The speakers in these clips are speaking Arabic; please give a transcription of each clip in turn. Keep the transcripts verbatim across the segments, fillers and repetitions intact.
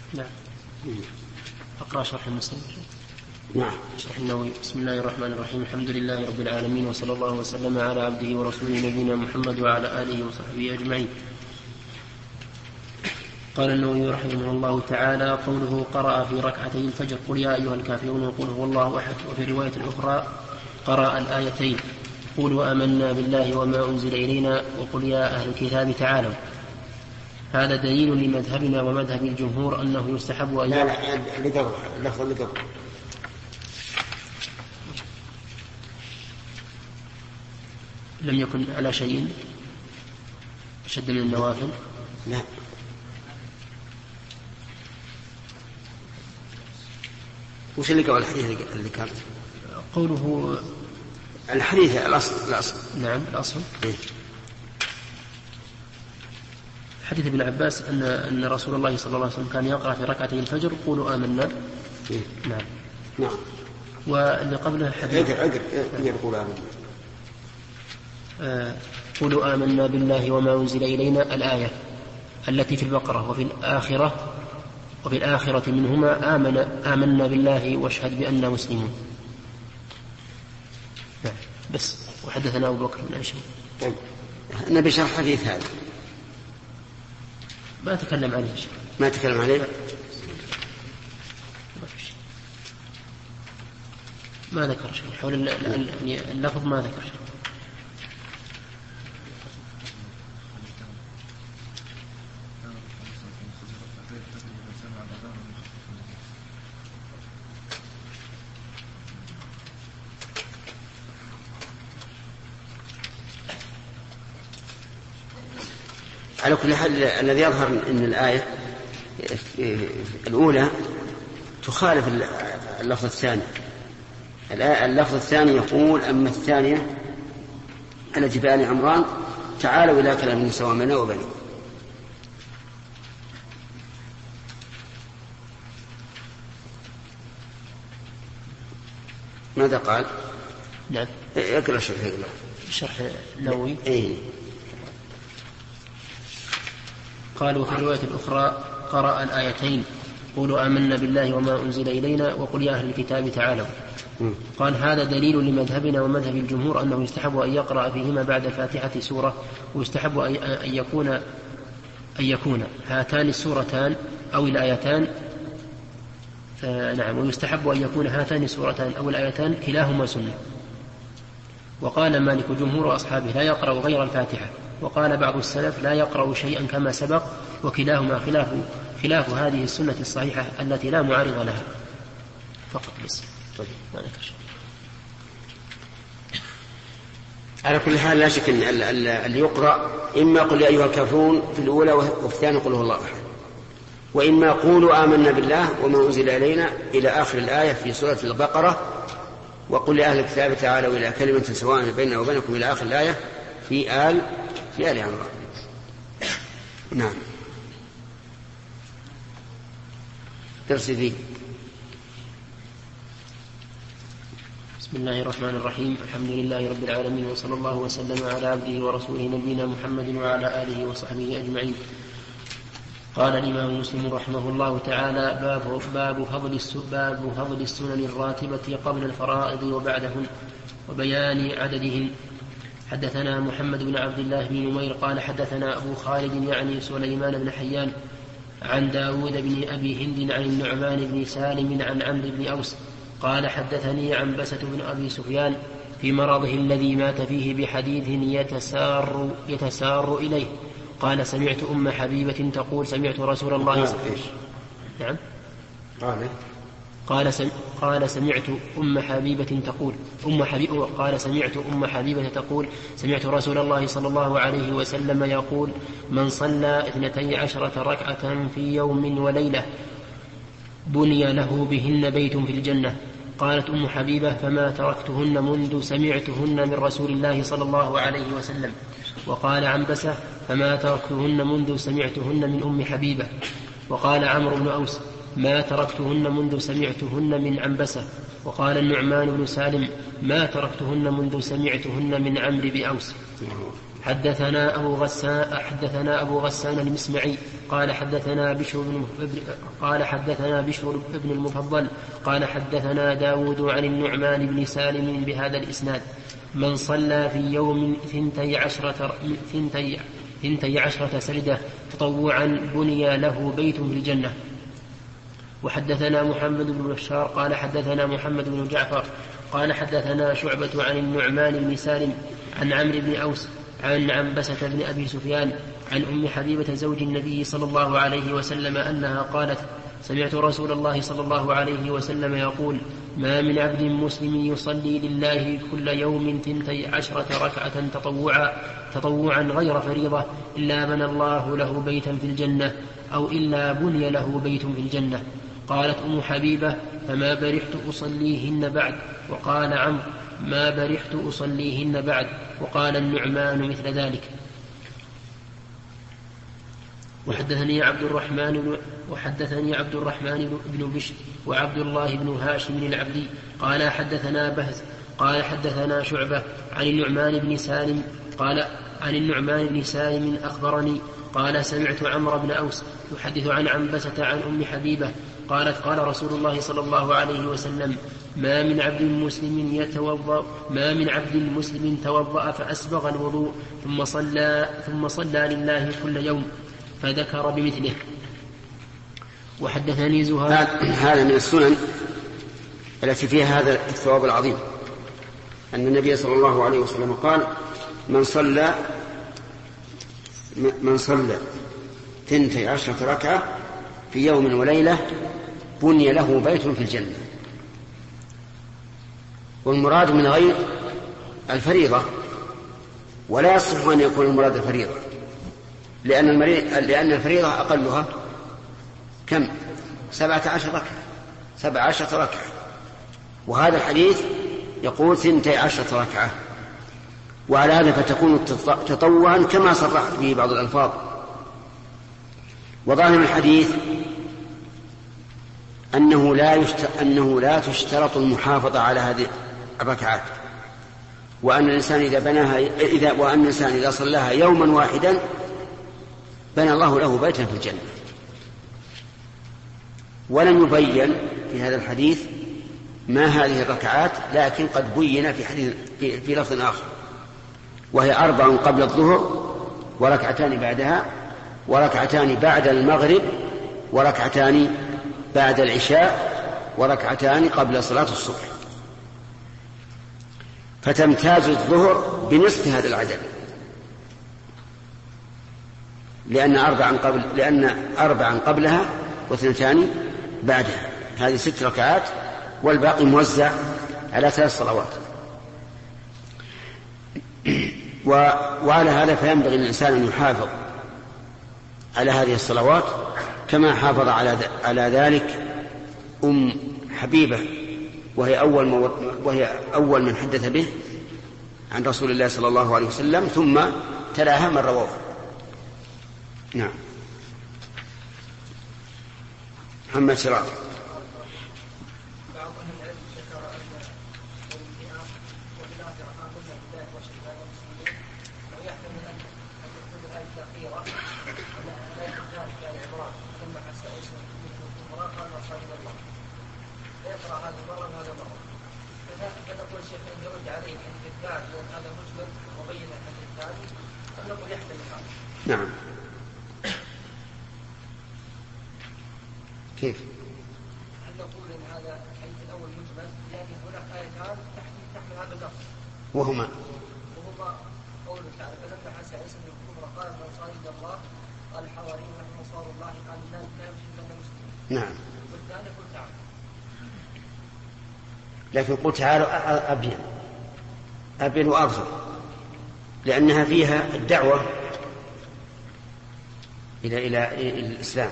نعم. أقرأ شرح المسلم. نعم. شرح النووي. بسم الله الرحمن الرحيم. الحمد لله رب العالمين، وصلى الله وسلم على عبده ورسوله نبينا محمد وعلى آله وصحبه أجمعين. قال النووي رحمه الله تعالى: قوله قرأ في ركعتي الفجر قل يا أيها الكافرون وقل هو الله أحد. وفي رواية أخرى قرأ الآيتين قولوا آمنا بالله وما أنزل إلينا وقل يا أهل الكتاب تعالوا. هذا دليل لمذهبنا ومذهب الجمهور أنه يستحب أن لا لا لقبر اللفظ لقبر لم يكن على شيء أشد من النوافل. لا. وش اللي قال الحديث اللي كان قوله الحديث الأصل الأصل نعم الأصل إيه؟ حديث ابن عباس أن أن رسول الله صلى الله عليه وسلم كان يقرأ في ركعتي الفجر قولوا آمنا. إيه؟ نعم. نعم. واللي قبله حديث عقر عقر يقول آمنا. آه قولوا آمنا بالله وما أنزل إلينا الآية التي في البقرة. وفي الآخرة وفي الآخرة منهما آمن آمنا بالله واشهد بأننا مسلمون. نعم. بس. وحدثنا أبو بكر بن أشهر. طيب نبي شرح حديث هذا. ما تكلم عليه شيء. ما تكلم عليه. ما ذكر شيء حول اللفظ، ما ذكر شيء. على كل حال الذي يظهر أن الآية الأولى تخالف اللفظ الثاني. اللفظ الثاني يقول: أما الثانية التي في آل عمران تعالوا إلى كلام سواء بيننا وبينكم. ماذا قال؟ نعم. اقرأ شرح شرح النووي. إيه؟ قالوا في الرواية الأخرى قرأ الآيتين قولوا آمنا بالله وما أنزل إلينا وقل يا أهل الكتاب تعالوا. قال: هذا دليل لمذهبنا ومذهب الجمهور أنه يستحب أن يقرأ فيهما بعد الفاتحة سورة، ويستحب أن يكون أن يكون هاتان السورتان أو الآيتان آه نعم ويستحب أن يكون هاتان السورتان أو الآيتان كلاهما سنة. وقال مالك جمهور أصحابه لا يقرأ غير الفاتحة، وقال بعض السلف لا يقرأ شيئا كما سبق، وكلاهما خلاف خلاف هذه السنة الصحيحة التي لا معارض لها. فقط بس. طيب. على كل حال لا شك أن اللي يقرأ إما قل يا أيها الكافرون في الأولى وفي الثانية قل هو الله أحد، وإما قولوا آمنا بالله وما أنزل إلينا إلى آخر الآية في سورة البقرة، وقل لأهل الكتاب تعالوا إلى كلمة سواء بيننا وبينكم إلى آخر الآية في آل في آل عمران. نعم. درس ذي. بسم الله الرحمن الرحيم. الحمد لله رب العالمين، وصلى الله وسلم على عبده ورسوله نبينا محمد وعلى آله وصحبه أجمعين. قال الإمام مسلم رحمه الله تعالى: باب, باب, فضل باب فضل السنن الراتبة قبل الفرائض وبعدهن وبيان عددهن. حدثنا محمد بن عبد الله بن نمير قال حدثنا أبو خالد يعني سليمان بن حيان عن داود بن أبي هند عن النعمان بن سالم عن عمرو بن أوس قال حدثني عنبسة بن أبي سفيان في مرضه الذي مات فيه بحديث يتسار, يتسار إليه. قال: سمعت أم حبيبة تقول: سمعت رسول الله صلى الله عليه وسلم. نعم. قال قال, سم... قال سمعت أم حبيبة تقول أم حبيبة قال سمعت أم حبيبة تقول: سمعت رسول الله صلى الله عليه وسلم يقول: من صلى اثنتي عشرة ركعة في يوم وليلة بني له بهن بيت في الجنة. قالت أم حبيبة: فما تركتهن منذ سمعتهن من رسول الله صلى الله عليه وسلم. وقال عنبسة: فما تركتهن منذ سمعتهن من أم حبيبة. وقال عمرو بن أوس: ما تركتهن منذ سمعتهن من عنبسة. وقال النعمان بن سالم: ما تركتهن منذ سمعتهن من عمرو بن أوس. حدثنا أبو غسان حدثنا أبو غسان المسمعي قال حدثنا بشر بن قال حدثنا بشر بن المفضل قال حدثنا داود عن النعمان بن سالم بهذا الإسناد: من صلى في يوم ثنتي عشرة ثنتي ثنتي عشرة سجدة تطوعا بني له بيت في الجنة. وحدثنا محمد بن بشار قال حدثنا محمد بن جعفر قال حدثنا شعبة عن النعمان بن سالم عن عمرو بن أوس عن عنبسة بن أبي سفيان عن أم حبيبة زوج النبي صلى الله عليه وسلم أنها قالت: سمعت رسول الله صلى الله عليه وسلم يقول: ما من عبد مسلم يصلي لله كل يوم ثنتي عشرة ركعة تطوعا, تطوعا غير فريضة إلا بنى الله له بيتا في الجنة أو إلا بني له بيت في الجنة. قالت أم حبيبة: فما برحت أصليهن بعد. وقال عمرو: ما برحت أصليهن بعد. وقال النعمان مثل ذلك. وحدثني عبد الرحمن وحدثني عبد الرحمن بن بشر وعبد الله بن هاشم العبدي قال حدثنا بهز قال حدثنا شعبة عن النعمان بن سالم قال عن النعمان بن سالم أخبرني قال: سمعت عمرو بن أوس يحدث عن عنبسة عن أم حبيبة قالت: قال رسول الله صلى الله عليه وسلم: ما من عبد مسلم يتوضأ ما من عبد مسلم توضأ فأسبغ الوضوء ثم صلى ثم صلى لله كل يوم، فذكر بمثله. وحدثني زهير. هذا من السنن التي فيها هذا الثواب العظيم، أن النبي صلى الله عليه وسلم قال: من صلى من صلى ثنتي عشرة ركعة في يوم وليلة بني له بيت في الجنة. والمراد من غير الفريضة، ولا يصح أن يكون المراد الفريضة، لأن, لأن الفريضة أقلها كم؟ سبعة عشر ركعة سبع عشرة ركعة، وهذا الحديث يقول ثنتي عشرة ركعة، وعلى هذا فتكون تطوعا كما صرحت به بعض الألفاظ. وظاهر الحديث أنه لا, يشت... أنه لا تشترط المحافظة على هذه الركعات، وأن الإنسان إذا بناها إذا وأن الإنسان إذا صلاها يوما واحدا بنى الله له بيتا في الجنة. ولم يبين في هذا الحديث ما هذه الركعات، لكن قد بين في حديث في, في لفظ آخر، وهي أربع قبل الظهر وركعتان بعدها وركعتان بعد المغرب وركعتان بعد العشاء وركعتان قبل صلاة الصبح. فتمتاز الظهر بنصف هذا العدد، لأن أربعا قبل لأن أربعا قبلها واثنتان بعدها، هذه ست ركعات، والباقي موزع على ثلاث صلوات. وعلى هذا فينبغي للإنسان أن يحافظ على هذه الصلوات كما حافظ على ذلك أم حبيبة، وهي أول, وهي أول من حدث به عن رسول الله صلى الله عليه وسلم، ثم تلاها من رواه. نعم. محمد شراف. نعم. كيف؟ هل نقول ان هذا الحديث الاول مجمل، لكن هناك ايتان تحمل هذا اللفظ، وهما وهما قوله تعالى: فلما حس عيسى بن الكفر قال: من صار الى الله، قال الحواريون نحن انصار الله، قال لا يمكن ان مسلم. نعم. والثاني قل تعالى. لكن قل تعالى ابين ابين واظهر، لانها فيها الدعوه إلى إلى الإسلام،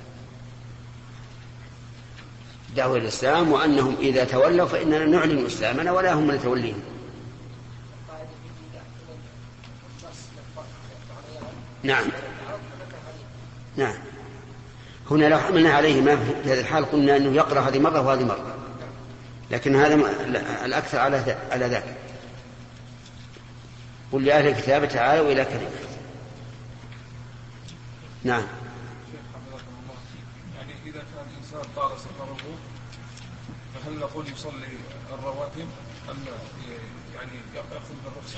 دعوة الإسلام، وأنهم إذا تولوا فإننا نعلن إسلامنا ولا هم نتوليهم. نعم نعم. هنا لو حملنا عليه ما في هذه الحال قلنا أنه يقرأ هذه مرة وهذه مرة، لكن هذا الأكثر على على ذلك. قل لأهل الكتاب تعالوا إلى كلمة. نعم. يعني إذا كان الإنسان طال سفره فهل نقول يصلي الرواتب أم يعني يأخذ بالرخصة؟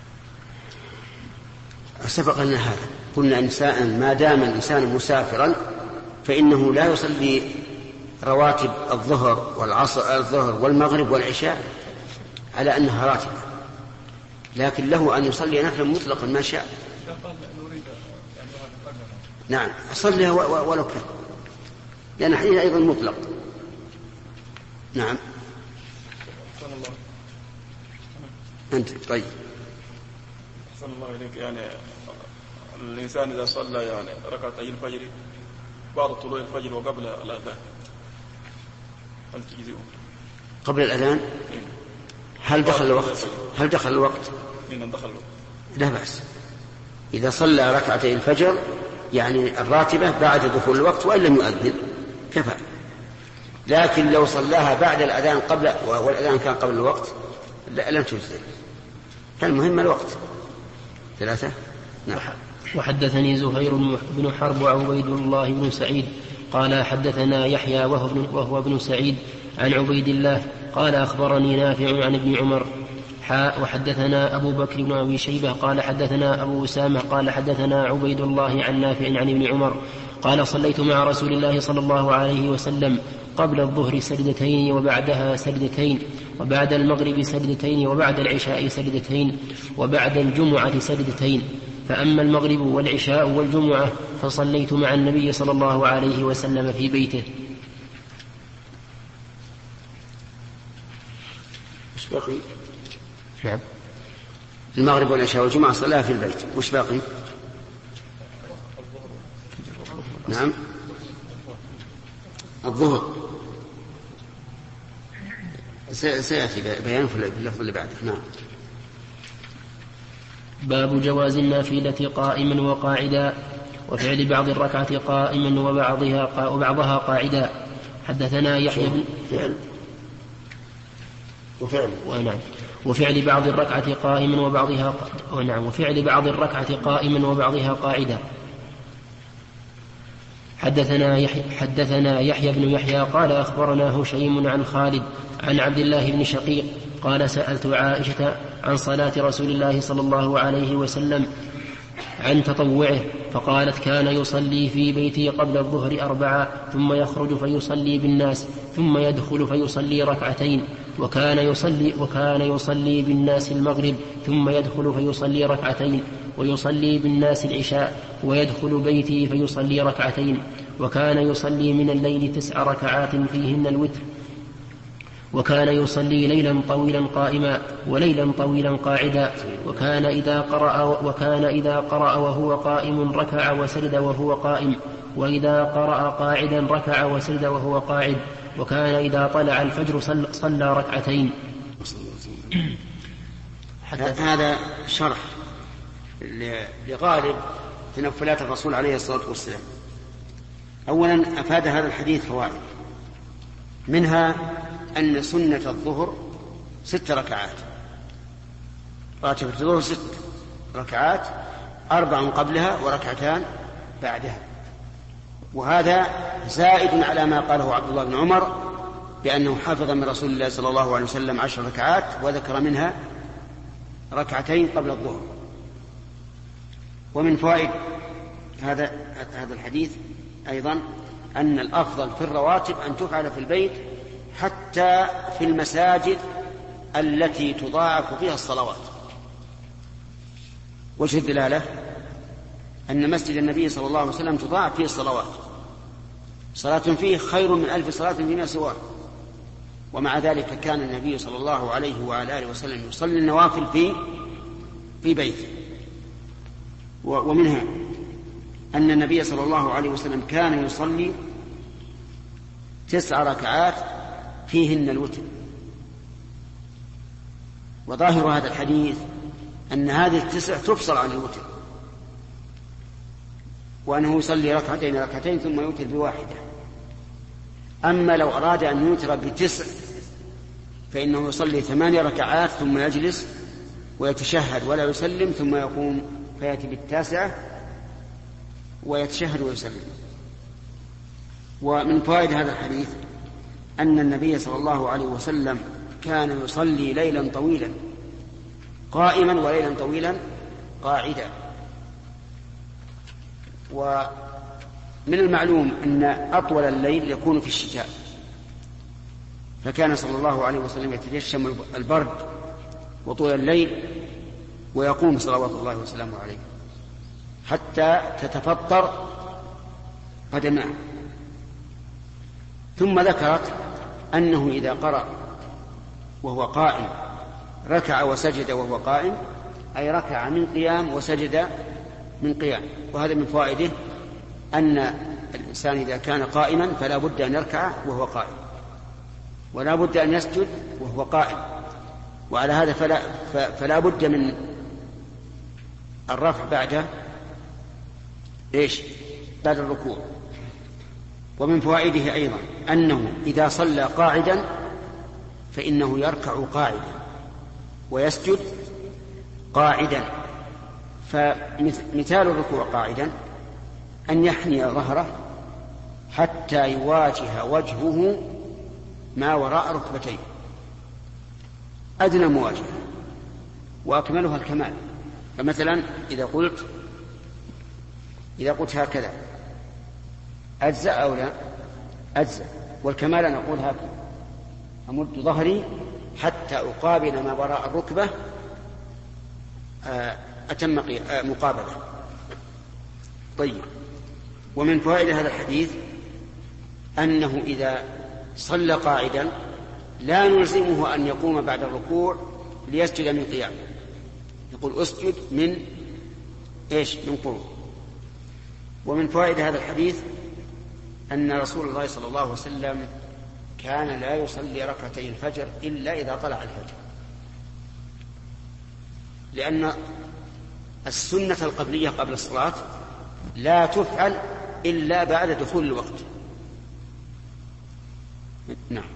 سبق لنا هذا، قلنا إنسان ما دام الإنسان مسافرا فإنه لا يصلي رواتب الظهر والعصر الظهر والمغرب والعشاء على أنها راتبة، لكن له أن يصلي نفلا مطلقا ما شاء. نعم صليها ولو كان، لأن حين أيضا مطلق. نعم. أنت طيب. أحسن الله إليك. يعني الإنسان إذا صلى يعني ركعتي الفجر بعد طلوع الفجر وقبل الأذان هل تجزئه؟ قبل الأذان؟ هل دخل الوقت؟ هل دخل الوقت؟ إن دخل الوقت لا بأس. إذا صلى ركعتي الفجر يعني الراتبة بعد دخول الوقت وإن لم يؤذن كفى. لكن لو صلاها بعد الأذان قبل والأذان كان قبل الوقت لا لم تجزئ. المهم الوقت. ثلاثة. نعم. وحدثني زهير بن حرب وعبيد الله بن سعيد قال حدثنا يحيى وهو ابن سعيد عن عبيد الله قال أخبرني نافع عن ابن عمر حاء. وحدثنا أبو بكر بن أبي شيبة قال حدثنا أبو أسامة قال حدثنا عبيد الله عن نافع عن ابن عمر قال صليت مع رسول الله صلى الله عليه وسلم قبل الظهر سجدتين وبعدها سجدتين وبعد المغرب سجدتين وبعد العشاء سجدتين وبعد الجمعة سجدتين، فأما المغرب والعشاء والجمعة فصليت مع النبي صلى الله عليه وسلم في بيته. وش باقي؟ نعم. المغرب والعشاء والجمعة صلاها في البيت. وش باقي؟ نعم. الظهر سيأتي بيان في اللفظ اللي بعده. نعم. باب جواز النافلة قائما وقاعدا وفعل بعض الركعة قائما وبعضها وبعضها قاعدا. حدثنا يحيى بن فعل وفعل ونعم وفعل بعض الركعة قائما وبعضها ونعم وفعل بعض الركعة قائما وبعضها قاعدا. حدثنا يحيى, حدثنا يحيى بن يحيى قال أخبرنا هشيم عن خالد عن عبد الله بن شقيق قال سألت عائشة عن صلاة رسول الله صلى الله عليه وسلم عن تطوعه فقالت كان يصلي في بيته قبل الظهر أربعة ثم يخرج فيصلي بالناس ثم يدخل فيصلي ركعتين وكان يصلي, وكان يصلي بالناس المغرب ثم يدخل فيصلي ركعتين ويصلي بالناس العشاء ويدخل بيتي فيصلي ركعتين وكان يصلي من الليل تسع ركعات فيهن الوتر وكان يصلي ليلا طويلا قائما وليلا طويلا قاعدا وكان إذا قرأ, وكان إذا قرأ وهو قائم ركع وسجد وهو قائم وإذا قرأ قاعدا ركع وسجد وهو قاعد وكان إذا طلع الفجر صلى ركعتين. هذا شرح لغالب تنفلات الرسول عليه الصلاة والسلام. أولا أفاد هذا الحديث فوائد، منها أن سنة الظهر ست ركعات، راتبة الظهر ست ركعات، أربع قبلها وركعتان بعدها، وهذا زائد على ما قاله عبد الله بن عمر بأنه حفظ من رسول الله صلى الله عليه وسلم عشر ركعات وذكر منها ركعتين قبل الظهر. ومن فوائد هذا هذا الحديث أيضا أن الأفضل في الرواتب أن تفعل في البيت حتى في المساجد التي تضاعف فيها الصلوات. وجه الدلالة أن مسجد النبي صلى الله عليه وسلم تضاعف فيه الصلوات، صلاة فيه خير من ألف صلاة فيما سواه، ومع ذلك كان النبي صلى الله عليه وعلى آله وسلم يصلي النوافل في في بيته. ومنها أن النبي صلى الله عليه وسلم كان يصلي تسع ركعات فيهن الوتر. وظاهر هذا الحديث أن هذه التسع تفصل عن الوتر، وأنه يصلي ركعتين ركعتين ثم يوتر بواحدة. أما لو أراد أن يوتر بتسع فإنه يصلي ثماني ركعات ثم يجلس ويتشهد ولا يسلم ثم يقوم فيأتي بالتاسعة ويتشهد ويسلم. ومن فوائد هذا الحديث أن النبي صلى الله عليه وسلم كان يصلي ليلا طويلا قائما وليلا طويلا قاعدا. ومن المعلوم أن أطول الليل يكون في الشتاء، فكان صلى الله عليه وسلم يتجشم البرد وطول الليل ويقوم صلوات الله وسلامه عليه حتى تتفطر قدماه. ثم ذكرت أنه إذا قرأ وهو قائم ركع وسجد وهو قائم، أي ركع من قيام وسجد من قيام. وهذا من فوائده أن الإنسان إذا كان قائما فلا بد أن يركع وهو قائم، ولا بد أن يسجد وهو قائم، وعلى هذا فلا, فلا بد من الرفع بعد إيش؟ بعد الركوع. ومن فوائده أيضا أنه إذا صلى قاعدا فإنه يركع قاعدا ويسجد قاعدا. فمثال الركوع قاعدا أن يحني ظهره حتى يواجه وجهه ما وراء ركبتيه، أدنى مواجهة وأكملها الكمال. فمثلا إذا قلت إذا قلت هكذا أجزأ أو لا؟ أجزأ. والكمال أن أقول هكذا، أمد ظهري حتى أقابل ما وراء الركبة أتم مقابلة. طيب. ومن فوائد هذا الحديث أنه إذا صلى قاعدا لا نلزمه أن يقوم بعد الركوع ليسجد من قيام، يقول أسجد من إيش؟ من قعود. ومن فوائد هذا الحديث أن رسول الله صلى الله عليه وسلم كان لا يصلي ركعتي الفجر إلا إذا طلع الفجر، لأن السنة القبلية قبل الصلاة لا تفعل إلا بعد دخول الوقت. نعم.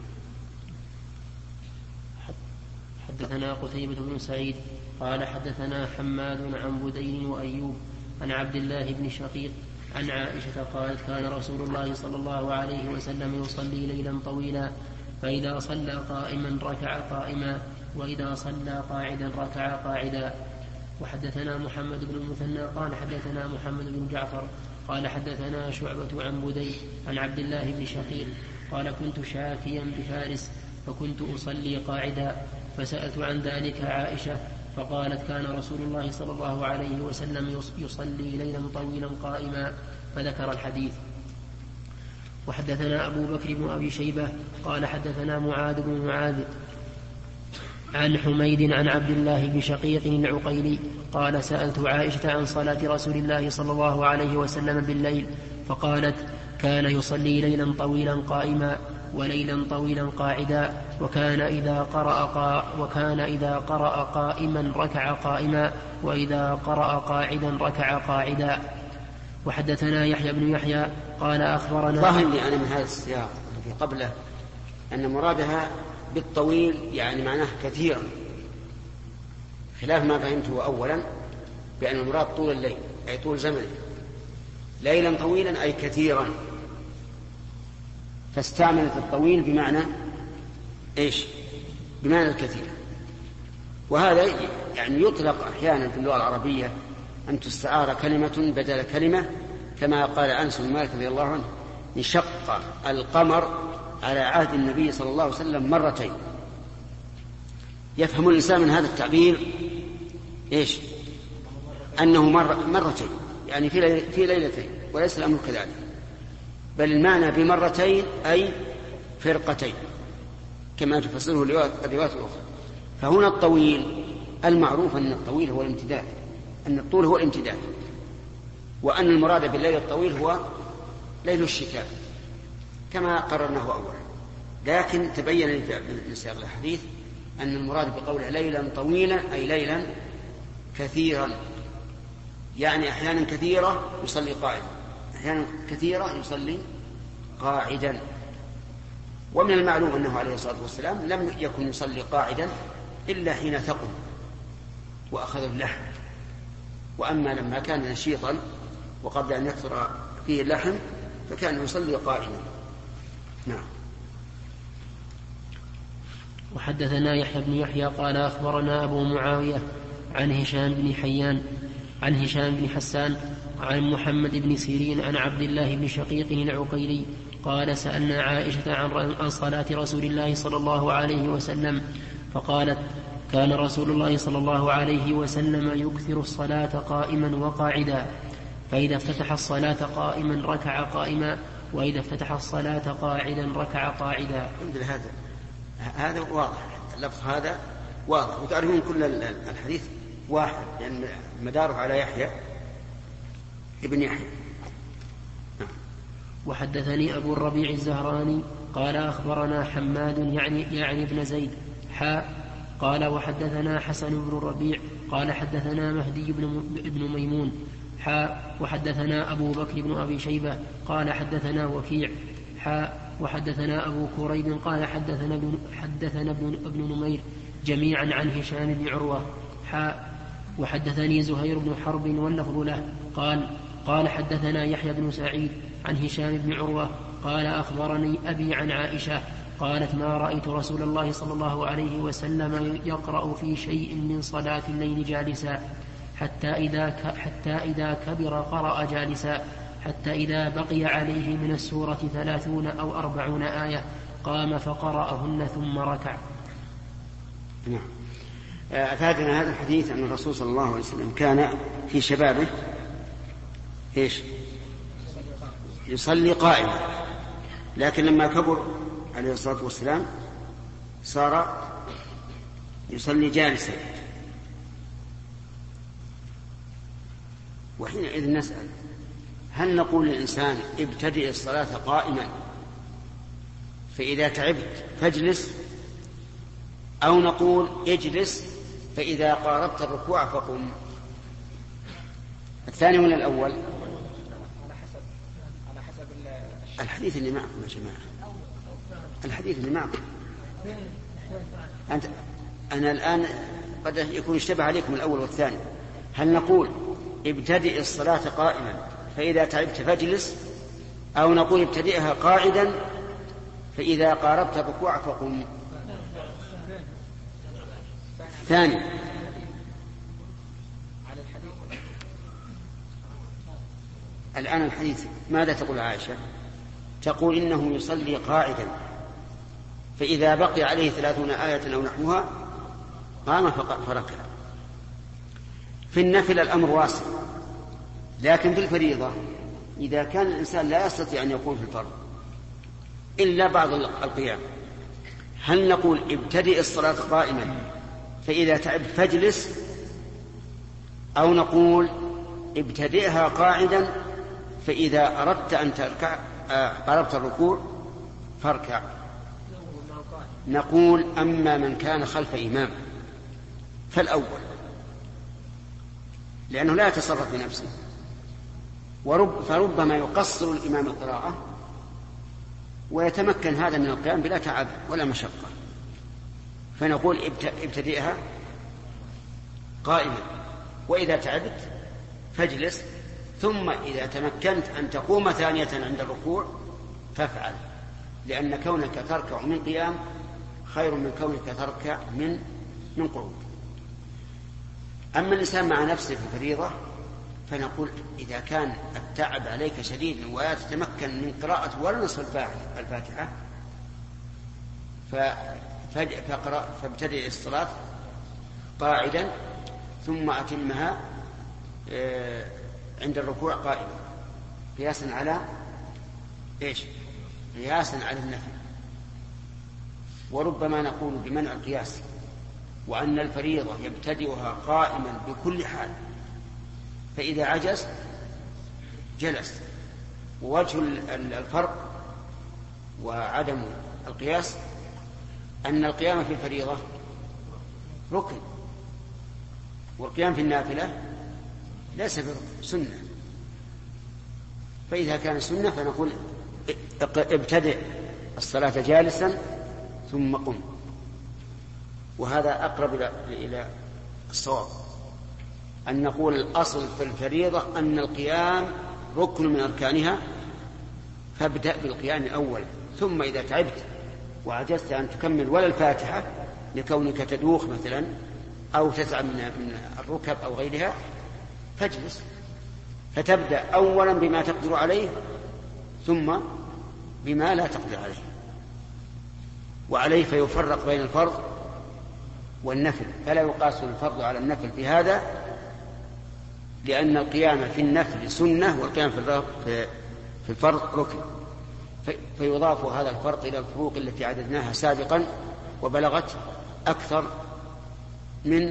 حدثنا قتيبة بن سعيد قال حدثنا حماد عن بدين وأيوب عن عبد الله بن شقيق عن عائشة قالت كان رسول الله صلى الله عليه وسلم يصلي ليلا طويلا، فإذا صلى قائما ركع قائما، وإذا صلى قاعدا ركع قاعدا. وحدثنا محمد بن المثنى قال حدثنا محمد بن جعفر قال حدثنا شعبة عن بدي عن عبد الله بن شقيق قال كنت شاكيا بفارس فكنت أصلي قاعدا، فسألت عن ذلك عائشة فقالت كان رسول الله صلى الله عليه وسلم يصلي ليلا طويلا قائما، فذكر الحديث. وحدثنا أبو بكر بن أبي شيبة قال حدثنا معاذ بن معاذ عن حميد عن عبد الله بن شقيق العقيلي قال سألت عائشة عن صلاة رسول الله صلى الله عليه وسلم بالليل فقالت كان يصلي ليلا طويلا قائما وليلا طويلا قاعدا، وكان إذا قرأ, قا وكان إذا قرأ قائما ركع قائما، وإذا قرأ قاعدا ركع قاعدا. وحدثنا يحيى بن يحيى قال أخبرنا ظاهر لي أنا من هذا السياق الذي قبله أن مرادها بالطويل يعني معناه كثيرا، خلاف ما فهمته أولا بأن المراد طول الليل أي طول زمنه، ليلا طويلا أي كثيرا، فاستعملت الطويل بمعنى إيش؟ بمعنى الكثير. وهذا يعني يطلق أحيانا في اللغة العربية أن تستعار كلمة بدل كلمة، كما قال أنس بن مالك رضي الله عنه انشق القمر على عهد النبي صلى الله عليه وسلم مرتين. يفهم الإنسان من هذا التعبير إيش؟ أنه مر مرتين يعني في في ليلتين، وليس الأمر كذلك، بل المعنى بمرتين أي فرقتين كما تفسره الروايات الأخرى. فهنا الطويل المعروف أن الطويل هو الامتداد، أن الطول هو الامتداد، وأن المراد بالليل الطويل هو ليل الشتاء كما قررناه أولا. لكن تبين من سياق الحديث أن المراد بقوله ليلا طويلا أي ليلا كثيرا، يعني أحيانا كثيرة يصلي قاعدا، أحيانا كثيرة يصلي قاعدا. ومن المعلوم أنه عليه الصلاة والسلام لم يكن يصلي قاعدا إلا حين ثقل، وأخذ اللحم. وأما لما كان نشيطا وقبل أن يكثر فيه اللحم فكان يصلي قائما. نعم. وحدثنا يحيى بن يحيى قال أخبرنا أبو معاوية عن هشام بن حيان عن هشام بن حسان عن محمد بن سيرين عن عبد الله بن شقيق العقيلي قال سألنا عائشة عن صلاة رسول الله صلى الله عليه وسلم فقالت كان رسول الله صلى الله عليه وسلم يكثر الصلاة قائما وقاعدا، فإذا افتتح الصلاة قائما ركع قائما، وإذا افتتح الصلاة قاعدا ركع قاعدا. هذا هذا واضح، اللفظ هذا واضح، وتعرفون كل الحديث واحد لأن يعني مداره على يحيى ابن يحيى. وحدثني أبو الربيع الزهراني قال أخبرنا حماد يعني, يعني ابن زيد حاء قال وحدثنا حسن بن الربيع قال حدثنا مهدي بن ميمون حاء وحدثنا أبو بكر بن أبي شيبة قال حدثنا وكيع حاء وحدثنا أبو كريب قال حدثنا ابن, حدثنا ابن, ابن نمير جميعا عن هشام بن عروة حاء وحدثني زهير بن حرب واللفظ له قال قال حدثنا يحيى بن سعيد عن هشام بن عروة قال أخبرني أبي عن عائشة قالت ما رأيت رسول الله صلى الله عليه وسلم يقرأ في شيء من صلاة الليل جالسا حتى إذا, حتى إذا كبر قرأ جالسا حتى إذا بقي عليه من السورة ثلاثون أو أربعون آية قام فقرأهن ثم ركع. نعم. أفادنا هذا الحديث أن الرسول صلى الله عليه وسلم كان في شبابه إيش؟ يصلي قائما، لكن لما كبر عليه الصلاة والسلام صار يصلي جالسا. وحينئذ نسأل هل نقول للإنسان ابتدئ الصلاة قائما فإذا تعبت فاجلس، أو نقول اجلس فإذا قاربت الركوع فقم؟ الثاني ولا الأول؟ الحديث اللي معكم يا جماعة، الحديث اللي معكم. أنت أنا الآن قد يكون اشتبه عليكم الأول والثاني. هل نقول ابتدئ الصلاة قائما فإذا تعبت فاجلس، أو نقول ابتدئها قاعدا فإذا قاربت الركوع فقم؟ ثاني. الآن الحديث ماذا تقول عائشة؟ تقول إنه يصلي قاعدا فإذا بقي عليه ثلاثون آية أو نحوها قام فركع. في النفل الأمر واسع، لكن في الفريضة إذا كان الإنسان لا يستطيع أن يقوم في الفرض إلا بعض القيام، هل نقول ابتدئ الصلاة قائما فإذا تعب فاجلس، أو نقول ابتدئها قاعدا فإذا أردت أن تركع قربت الركوع فاركع؟ نقول أما من كان خلف إمام فالأول، لأنه لا يتصرف بنفسه، ورب فربما يقصر الإمام القراءة ويتمكن هذا من القيام بلا تعب ولا مشقة، فنقول ابتدئها قائما، وإذا تعبت فاجلس، ثم إذا تمكنت أن تقوم ثانية عند الركوع فافعل، لأن كونك تركع من قيام خير من كونك تركع من من قعود. أما الإنسان مع نفسه في الفريضة فنقول إذا كان التعب عليك شديد ولا تتمكن من قراءة ولا نصف الفاتحة فاقرأ فابتدئ الصلاة قاعدا ثم أتمها عند الركوع قائما، قياسا على إيش؟ قياسا على النفل. وربما نقول بمنع القياس، وأن الفريضة يبتدئها قائما بكل حال، فإذا عجز جلس. ووجه الفرق وعدم القياس أن القيام في الفريضة ركن، والقيام في النافلة ليس سنة، فإذا كان سنة فنقول ابتدئ الصلاة جالسا ثم قم، وهذا أقرب إلى الصواب. أن نقول الأصل في الفريضة أن القيام ركن من أركانها، فابدأ بالقيام أولا، ثم إذا تعبت وعجزت أن تكمل ولا الفاتحة لكونك تدوخ مثلا أو تتعب من الركب أو غيرها فاجلس، فتبدأ أولا بما تقدر عليه ثم بما لا تقدر عليه. وعليه فيفرق بين الفرض والنفل، فلا يقاس الفرض على النفل في هذا، لأن القيام في النفل سنة والقيام في الفرض ركن، فيضاف هذا الفرق إلى الفروق التي عددناها سابقا وبلغت أكثر من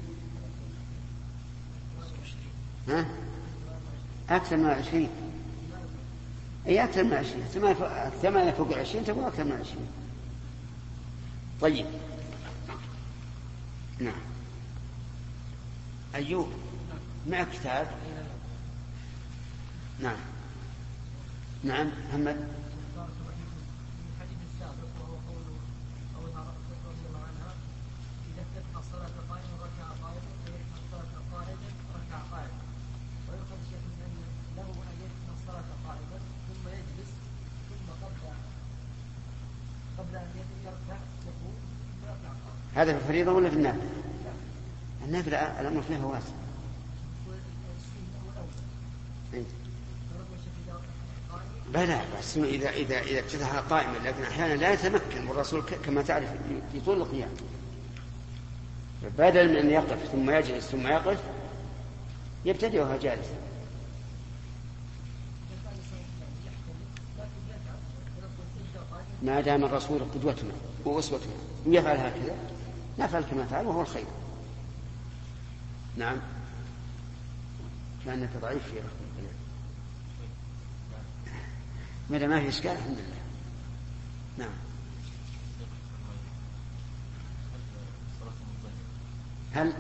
ها؟ أكثر من عشرين. أي أكثر من عشرين، ثمانية فوق العشرين تكون أكثر من عشرين. طيب نعم. أيوب مع كتاب. نعم نعم محمد. هذا في الفريضة ولا في النافلة؟ النافلة الأمر فيها واسع. بلى بس إذا إذا إذا افتتح قائما، لكن أحيانا لا يتمكن، والرسول كما تعرف في طول القيام، بدل من أن يقف ثم يجلس ثم يقف يبتدئها جالسا. ما دام الرسول قدوتنا وأسوتنا ويفعل هكذا نفعل كما فعل وهو الخير. نعم. كأنك ضعيف يا أخي. ماذا ما في إشكال الحمد لله. نعم. هل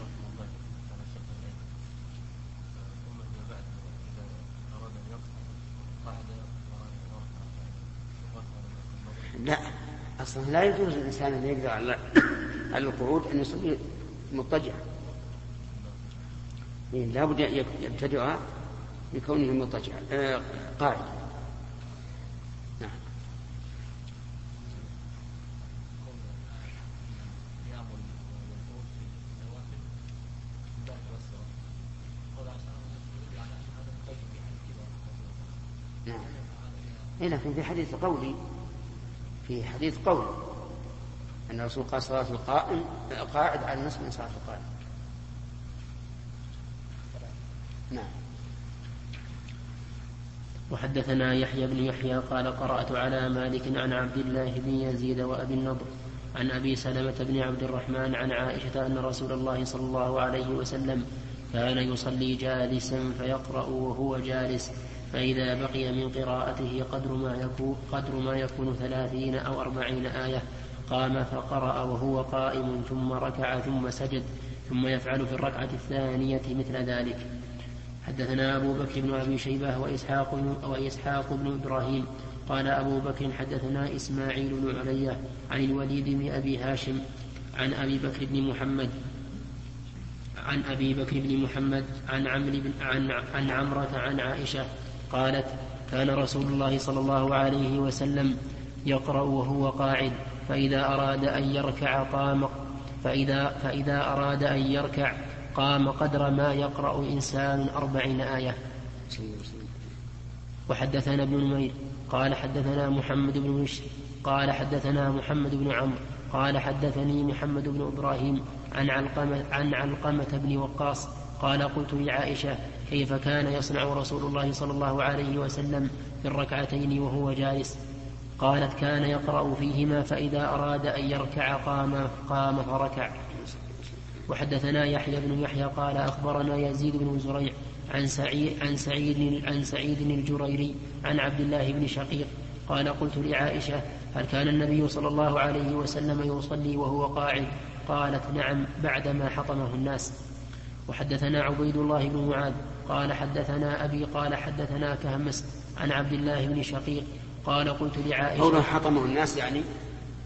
لا أصلا لا يجوز الإنسان أن يقدر على القعود أن يصلي مضطجعا، لا بد يبتدئها بكونه مضطجعا آه قاعد. نعم. نعم. لكن في حديث قولي في حديث قول أن الرسول قال صلاة القائم قاعد على نصف من صلاة القائم. نعم. وحدثنا يحيى بن يحيى قال قرأت على مالك عن عبد الله بن يزيد وأبي النضر عن أبي سلمة بن عبد الرحمن عن عائشة أن رسول الله صلى الله عليه وسلم كان يصلي جالسا فيقرأ وهو جالس، فإذا بقي من قراءته قدر ما يكون, قدر ما يكون ثلاثين أو أربعين آية قام فقرأ وهو قائم ثم ركع ثم سجد، ثم يفعل في الركعة الثانية مثل ذلك. حدثنا أبو بكر بن أبي شيبة وإسحاق, وإسحاق بن إبراهيم قال أبو بكر حدثنا إسماعيل بن علية عن الوليد بن أبي هاشم عن أبي بكر بن محمد عن أبي بكر بن محمد عن عمرو بن عن, عن عمرة عن عائشة قالت كان رسول الله صلى الله عليه وسلم يقرأ وهو قاعد، فإذا أراد أن يركع قام فإذا, فإذا أراد أن يركع قام قدر ما يقرأ إنسان أربعين آية. وحدثنا ابن نمير قال حدثنا محمد بن مشر قال حدثنا محمد بن عمرو قال حدثني محمد بن إبراهيم عن علقمة, عن علقمة بن وقاص قال قلت لعائشة كيف كان يصنع رسول الله صلى الله عليه وسلم في الركعتين وهو جالس؟ قالت كان يقرأ فيهما فإذا أراد أن يركع قام, قام فركع. وحدثنا يحيى بن يحيى قال أخبرنا يزيد بن زريع عن سعيد, عن سعيد, عن سعيد الجريري عن عبد الله بن شقيق قال قلت لعائشة هل كان النبي صلى الله عليه وسلم يصلي وهو قاعد؟ قالت نعم بعدما حطمه الناس. وحدثنا عبيد الله بن معاذ قال حدثنا أبي قال حدثنا كهمس عن عبد الله بن شقيق قال قلت لعائشة قوله حطمه الناس يعني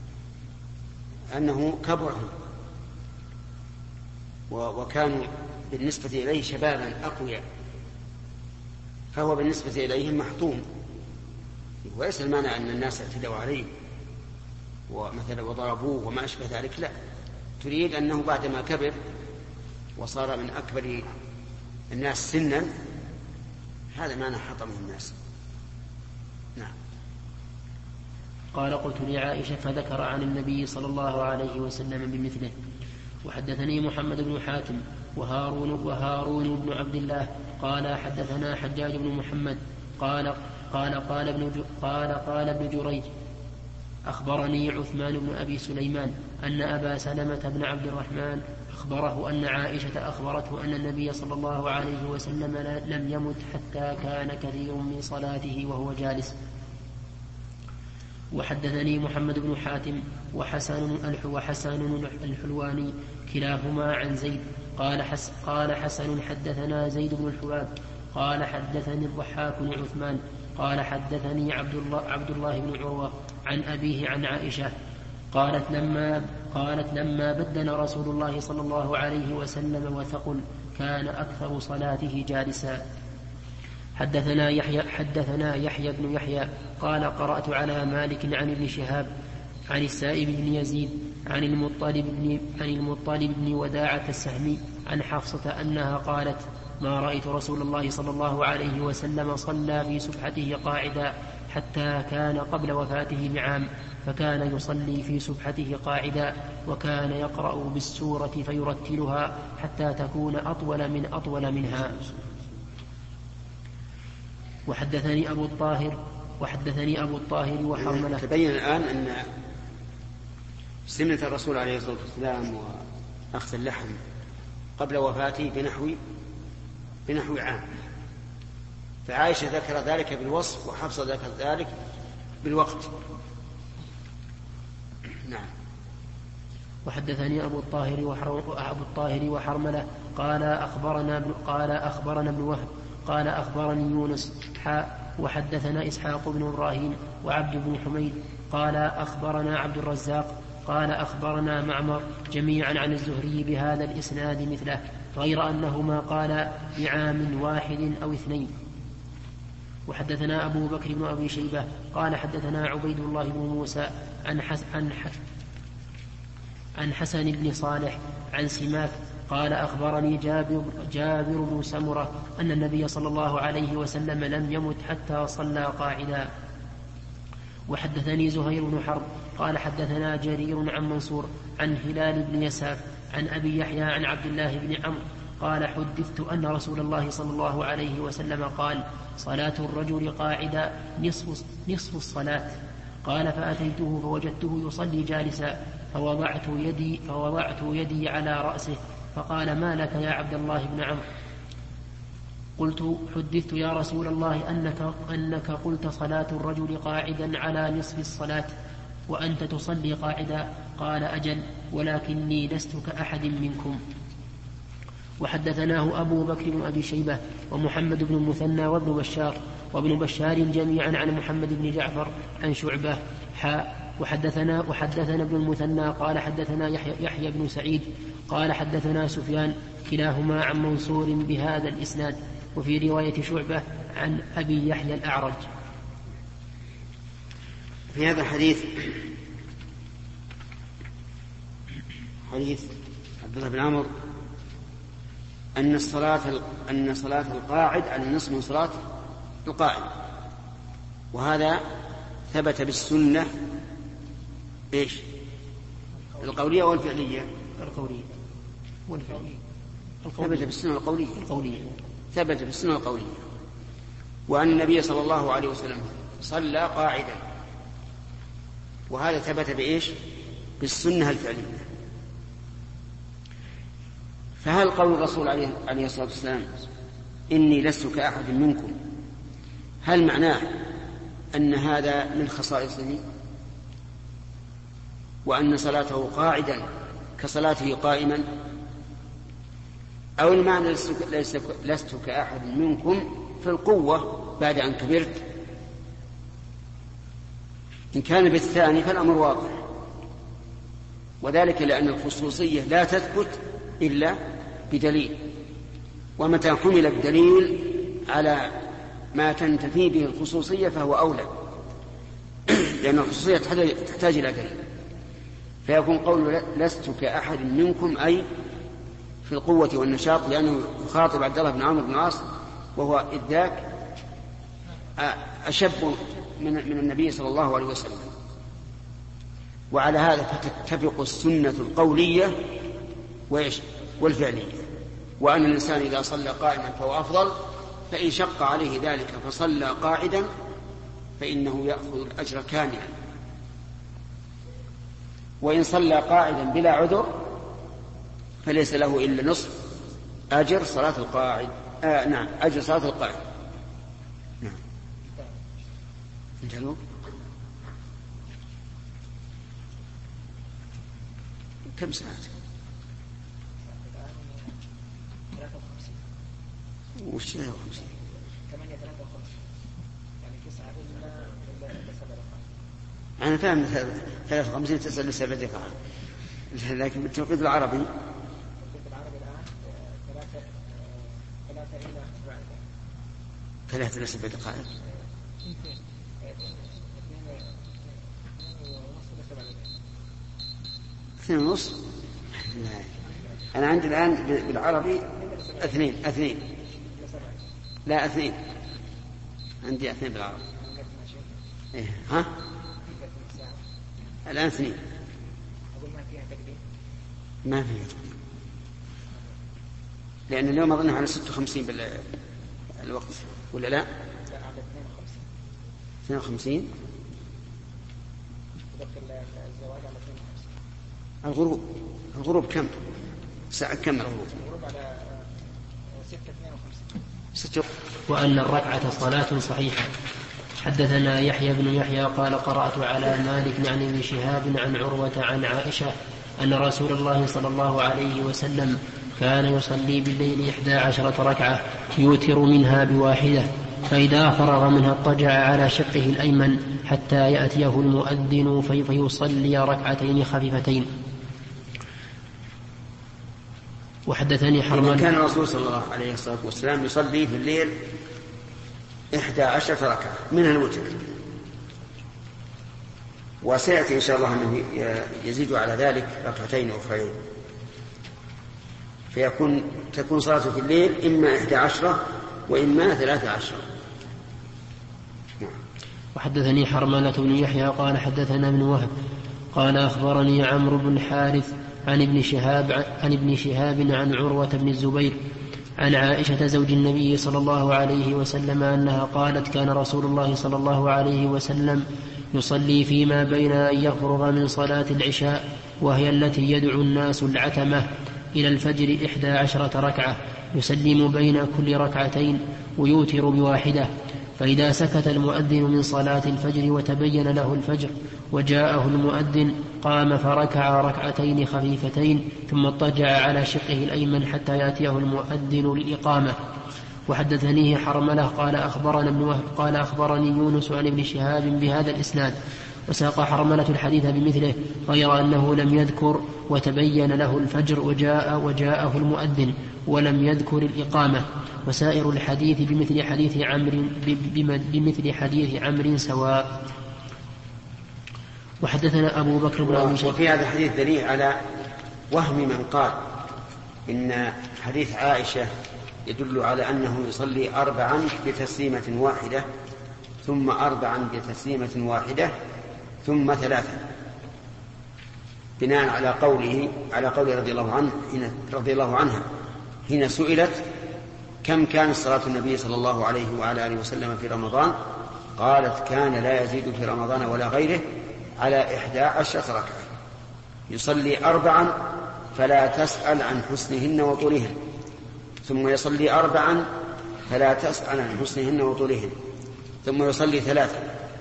أنه كبرهم وكانوا بالنسبة إليه شبابا أقوياء، فهو بالنسبة إليهم محطوم، وليس المانع أن الناس اعتدوا عليه ومثلا وضربوه وما أشبه ذلك، لا، تريد أنه بعدما كبر وصار من أكبر الناس سنا هذا معنى حطمه الناس. نعم. قال قلت لعائشة فذكر عن النبي صلى الله عليه وسلم بمثله. وحدثني محمد بن حاتم وهارون, وهارون بن عبد الله قال حدثنا حجاج بن محمد قال قال قال ابن قال قال ابن جريج أخبرني عثمان بن أبي سليمان أن أبا سلمة بن عبد الرحمن أخبره أن عائشة أخبرته أن النبي صلى الله عليه وسلم لم يمت حتى كان كثير من صلاته وهو جالس. وحدثني محمد بن حاتم وحسن وحسن الحلواني كلاهما عن زيد قال, حس قال حسن حدثنا زيد بن الحباب قال حدثني الضحاك بن عثمان قال حدثني عبد الله, عبد الله بن عروة عن أبيه عن عائشة قالت لما, قالت لما بدل رسول الله صلى الله عليه وسلم وثقل كان أكثر صلاته جالسا. حدثنا يحيى, حدثنا يحيى بن يحيى قال قرأت على مالك عن ابن شهاب عن السائب بن يزيد عن المطلب بن, عن المطلب بن وداعة السهمي عن حفصة أنها قالت ما رأيت رسول الله صلى الله عليه وسلم صلى في سبحته قاعدا حتى كان قبل وفاته بعام، فكان يصلي في سبحته قاعدا وكان يقرأ بالسورة فيرتلها حتى تكون أطول من أطول منها. وحدثني أبو الطاهر وحدثني أبو الطاهر وحرملة. تبين الآن أن سنة الرسول عليه الصلاة والسلام وأخذ اللحم قبل وفاته بنحو بنحو عام، فعائشة ذكر ذلك بالوصف وحفصة ذكر ذلك بالوقت. نعم. وحدثني أبو الطاهر وأبو الطاهر وحرملة قال أخبرنا قال أخبرنا ابن وهب قال أخبرني يونس حاء وحدثنا إسحاق بن إبراهيم وعبد بن حميد قال أخبرنا عبد الرزاق قال أخبرنا معمر جميعا عن الزهري بهذا الإسناد مثله غير أنهما قال بعام واحد أو اثنين. وحدثنا أبو بكر بن أبي شيبة قال حدثنا عبيد الله بن موسى عن, حس عن, حس عن حسن بن صالح عن سماك قال أخبرني جابر, جابر بن سمرة أن النبي صلى الله عليه وسلم لم يمت حتى صلى قاعدا. وحدثني زهير بن حرب قال حدثنا جرير عن منصور عن هلال بن يساف عن أبي يحيى عن عبد الله بن عمرو قال حدثت أن رسول الله صلى الله عليه وسلم قال صلاة الرجل قاعدا نصف, نصف الصلاة. قال فأتيته فوجدته يصلي جالسا فوضعت يدي, فوضعت يدي على رأسه فقال ما لك يا عبد الله بن عمرو؟ قلت حدثت يا رسول الله أنك, أنك قلت صلاة الرجل قاعدا على نصف الصلاة وأنت تصلي قاعدا. قال أجل ولكني لست كأحد منكم. وحدثناه أبو بكر بن أبي شيبة ومحمد بن المثنى وابن بشار وابن بشار جميعا عن محمد بن جعفر عن شعبة حاء وحدثنا, وحدثنا ابن المثنى قال حدثنا يحيى, يحيى بن سعيد قال حدثنا سفيان كلاهما عن منصور بهذا الإسناد وفي رواية شعبة عن أبي يحيى الأعرج. في هذا الحديث حديث عبد الله بن عمرو أن الصلاة أن صلاة القاعد على النصف من صلاة القائم، وهذا ثبت بالسنة إيش؟ القولية والفعلية؟ القولية والفعلية. ثبت بالسنة القولية. القولية ثبت بالسنة القولية، وأن النبي صلى الله عليه وسلم صلى قاعدا، وهذا ثبت بإيش؟ بالسنة الفعلية. فهل قول الرسول عليه الصلاة والسلام إني لست كأحد منكم هل معناه أن هذا من خصائصه وأن صلاته قاعدا كصلاته قائما، أو المعنى لست كأحد منكم في القوة بعد أن كبرت؟ إن كان بالثاني فالأمر واضح، وذلك لأن الخصوصية لا تثبت إلا بدليل، ومتى حمل الدليل على ما تنتفي به الخصوصية فهو أولى، لأن الخصوصية تحتاج إلى دليل. فيكون قول لست كأحد منكم أي في القوة والنشاط، لأنه يخاطب عبد الله بن عمرو بن العاص وهو إذ ذاك أشب من من النبي صلى الله عليه وسلم. وعلى هذا فتتفق السنة القولية والفعلية، وأن الإنسان إذا صلى قائما فهو أفضل، فإن شق عليه ذلك فصلى قاعدا فإنه يأخذ الأجر كاملا، وإن صلى قاعدا بلا عذر فليس له إلا نصف أجر صلاة القاعد. آه نعم، أجر صلاة القاعد. نعم. انتهوا. كم ساعة؟ وش ثلاثة وخمسين؟ ثمانية ثلاثة وخمسين يعني تسعة إلا إلا سبع دقائق. أنا فاهم ثلاثة وخمسين تسعة إلا سبع دقائق، لكن بالتوقيت العربي التوقيت العربي الآن ثلاثة ثلاثة إلى سبع دقائق. ثلاثة إلى سبع دقائق. اثنين ونص. أنا عندي الآن بالعربي اثنين اثنين لا اثنين عندي اثنين بالعربي. إيه ها الآن اثنين. ما فيها تقديم، لأن اليوم أظنه على ستة وخمسين بالوقت ولا لا؟ اثنين وخمسين. الغروب الغروب كم ساعة؟ كم الغروب؟ الغروب على ستة اثنين وخمسين. ستة. وأن الركعة صلاة صحيحة. حدثنا يحيى بن يحيى قال قرأت على مالك عن ابن شهاب عن عروة عن عائشة أن رسول الله صلى الله عليه وسلم كان يصلي بالليل إحدى عشرة ركعة يوتر منها بواحدة، فإذا فرغ منها اضطجع على شقه الأيمن حتى يأتيه المؤذن في فيصلي ركعتين خفيفتين. وحدثني حرمان. كان الرسول صلى الله عليه وسلم يصلي في الليل إحدى عشرة ركعة منها الوتر، وسيأتي إن شاء الله أنه يزيد على ذلك ركعتين أخرين، فيكون تكون صلاته في الليل إما إحدى عشرة وإما ثلاثة عشرة. وحدثني حرملة بن يحيى قال حدثنا ابن وهب قال أخبرني عمرو بن حارث عن ابن شهاب عن ابن شهاب عن عروة بن الزبير عن عائشة زوج النبي صلى الله عليه وسلم أنها قالت كان رسول الله صلى الله عليه وسلم يصلي فيما بين أن يفرغ من صلاة العشاء وهي التي يدعو الناس العتمة إلى الفجر إحدى عشرة ركعة يسلم بين كل ركعتين ويوتر بواحدة، فإذا سكت المؤذن من صلاة الفجر وتبين له الفجر وجاءه المؤذن قام فركع ركعتين خفيفتين ثم اضطجع على شقه الأيمن حتى يأتيه المؤذن للإقامة. وحدثنيه حرملة قال أخبرنا ابن وهب قال أخبرني يونس عن ابن شهاب بهذا الإسناد، وساق حرملة الحديث بمثله غير أنه لم يذكر وتبين له الفجر وجاء وجاءه المؤذن ولم يذكر الإقامة، وسائر الحديث بمثل حديث عمرو بمثل حديث عمرو سواء. وحدثنا أبو بكر بن أبي شيبة. وفي هذا الحديث دليل على وهم من قال إن حديث عائشة يدل على أنه يصلي أربعا بتسليمة واحدة ثم أربعا بتسليمة واحدة ثم ثلاثة، بناء على قوله على قوله رضي الله عنه رضي الله عنها حين سئلت كم كان صلاة النبي صلى الله عليه وعلى آله وسلم في رمضان، قالت كان لا يزيد في رمضان ولا غيره على إحدى عشرة ركعة، يصلي أربعا فلا تسأل عن حسنهن وطولهن، ثم يصلي أربعا فلا تسأل عن حسنهن وطولهن، ثم يصلي ثلاثا.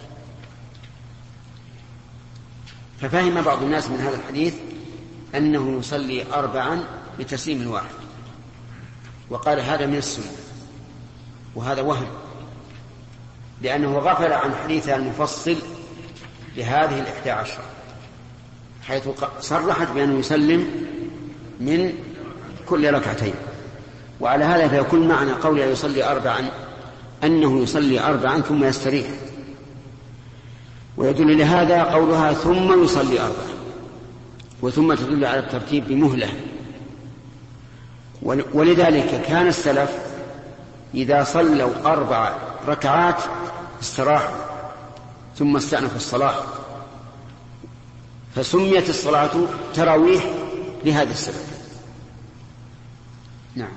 ففهم بعض الناس من هذا الحديث أنه يصلي أربعا بتسليم واحد، وقال هذا من السنة، وهذا وهم، لأنه غفل عن حديثها المفصل لهذه الإحدى عشرة، حيث صرحت بأنه يسلم من كل ركعتين. وعلى هذا فيكون معنى قوله يصلي أربعا أنه يصلي أربعا ثم يستريح. ويدل لهذا قولها ثم يصلي أربعا، وثم تدل على الترتيب بمهلة. ولذلك كان السلف إذا صلوا أربع ركعات استراحوا ثم استأنفوا الصلاة، فسميت الصلاة تراويح لهذا السبب. نعم.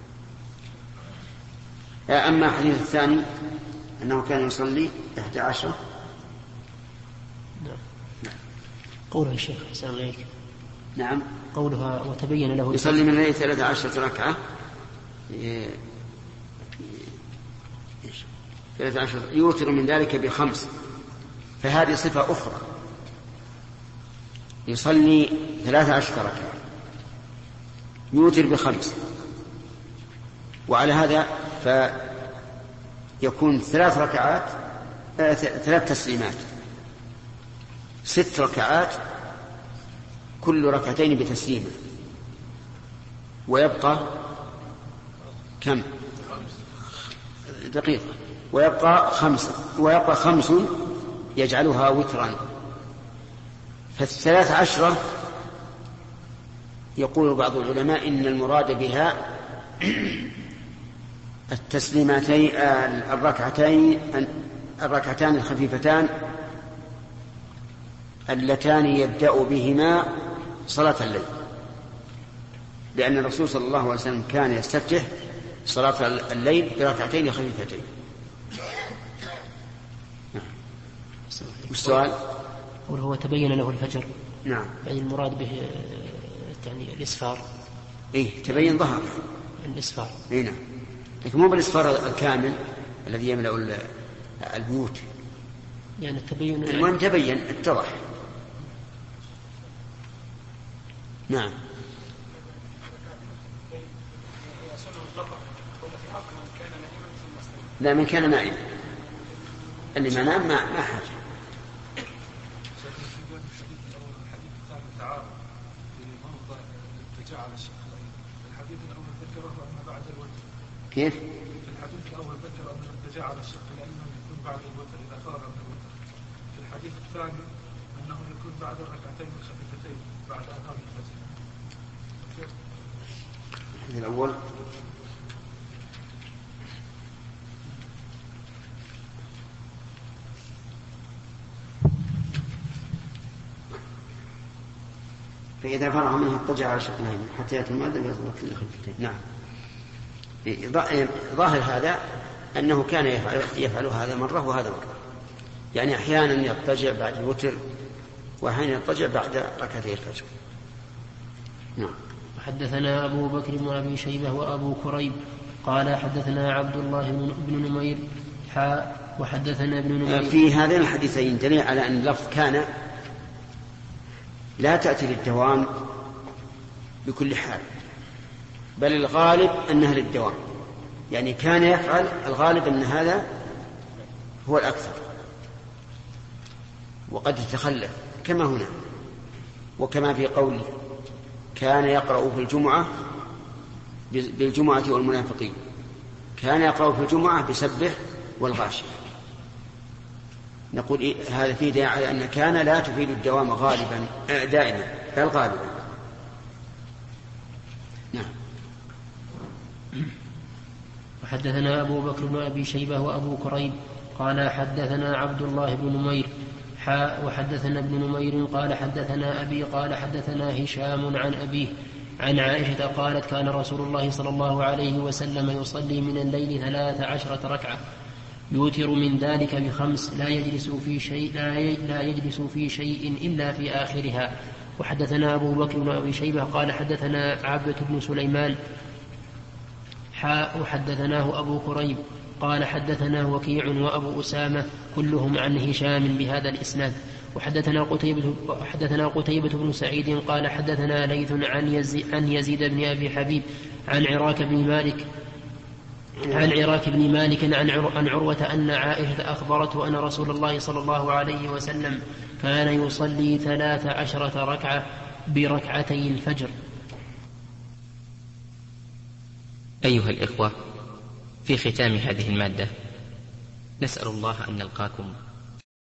أما الحديث الثاني أنه كان يصلي إحدى عشرة. نعم. قولها الشيخ حسن عليك. نعم. قولها وتبين له يصلي من الليل ثلاث عشرة ركعة ثلاث عشرة يوتر من ذلك بخمس، فهذه صفة أخرى. يصلي ثلاث عشرة ركعة يوتر بخمس، وعلى هذا فيكون ثلاث ركعات آه ثلاث تسليمات، ست ركعات كل ركعتين بتسليمة، ويبقى كم دقيقة ويبقى خمسة ويبقى خمس يجعلها وترا. فالثلاث عشرة يقول بعض العلماء إن المراد بها التسليمتين الركعتين الركعتان الخفيفتان اللتان يبدأ بهما صلاة الليل، لأن الرسول صلى الله عليه وسلم كان يستفتح صلاة الليل بركعتين خفيفتين. السؤال وهو تبين له الفجر. نعم. يعني المراد به يعني الإسفار. إيه تبين ظهر الإسفار. إيه نعم، لكن مو بالإسفار الكامل الذي يملأ البيوت. يعني التبين المهم تبين اتضح. نعم. لا، من كان نائما، اللي ما نام ما ما حاجة. كيف؟ في الحديث الأول ذكر أن الاتجاع على الشق الأيمن يكون بعد الوتر إذا فرغ من الوتر. في الحديث الثاني أنه يكون بعد الركعتين الخفيفتين بعد أذان الفجر. الحديث الأول فإذا فرغ منها اضطجع على الشق الأيمن حتى يأتي المؤذن بيصلي الخفيفتين. نعم. ظاهر هذا أنه كان يفعل, يفعل هذا مرة وهذا مرة، يعني أحيانا يضطجع بعد الوتر وأحيانا يضطجع بعد ركعتي الفجر. نعم. حدثنا أبو بكر بن أبي شيبة وأبو كريب قال حدثنا عبد الله بن نمير حاء وحدثنا ابن نمير. في هذين الحديثين دليل على أن اللفظ كان لا تأتي للدوام بكل حال، بل الغالب أنها للدوام، يعني كان يفعل الغالب أن هذا هو الأكثر، وقد يتخلف كما هنا وكما في قوله كان يقرأ في الجمعة بالجمعة والمنافقين، كان يقرأ في الجمعة بسبح والغاشية. نقول إيه هذا فيه دليل على أن كان لا تفيد الدوام غالبا دائما بل غالبا. نعم. وحدثنا أبو بكر بن أبي شيبة وأبو كريب قال حدثنا عبد الله بن نمير حاء وحدثنا ابن نمير قال حدثنا أبي قال حدثنا هشام عن أبيه عن عائشة قالت كان رسول الله صلى الله عليه وسلم يصلي من الليل ثلاث عشرة ركعة يوتر من ذلك بخمس لا يجلس في شيء لا يجلس في شيء إلا في آخرها. وحدثنا أبو بكر بن أبي شيبة قال حدثنا عبدة بن سليمان حاء وحدثناه أبو كريب قال حدثنا وكيع وأبو أسامة كلهم عن هشام بهذا الإسناد. وحدثنا قتيبة, حدثنا قتيبة بن سعيد قال حدثنا ليث عن يزيد, عن يزيد بن أبي حبيب عن عراك بن مالك عن عراك بن مالك عن عروة أن عائشة أخبرته أن رسول الله صلى الله عليه وسلم كان يصلي ثلاث عشرة ركعة بركعتي الفجر. أيها الإخوة، في ختام هذه المادة نسأل الله أن نلقاكم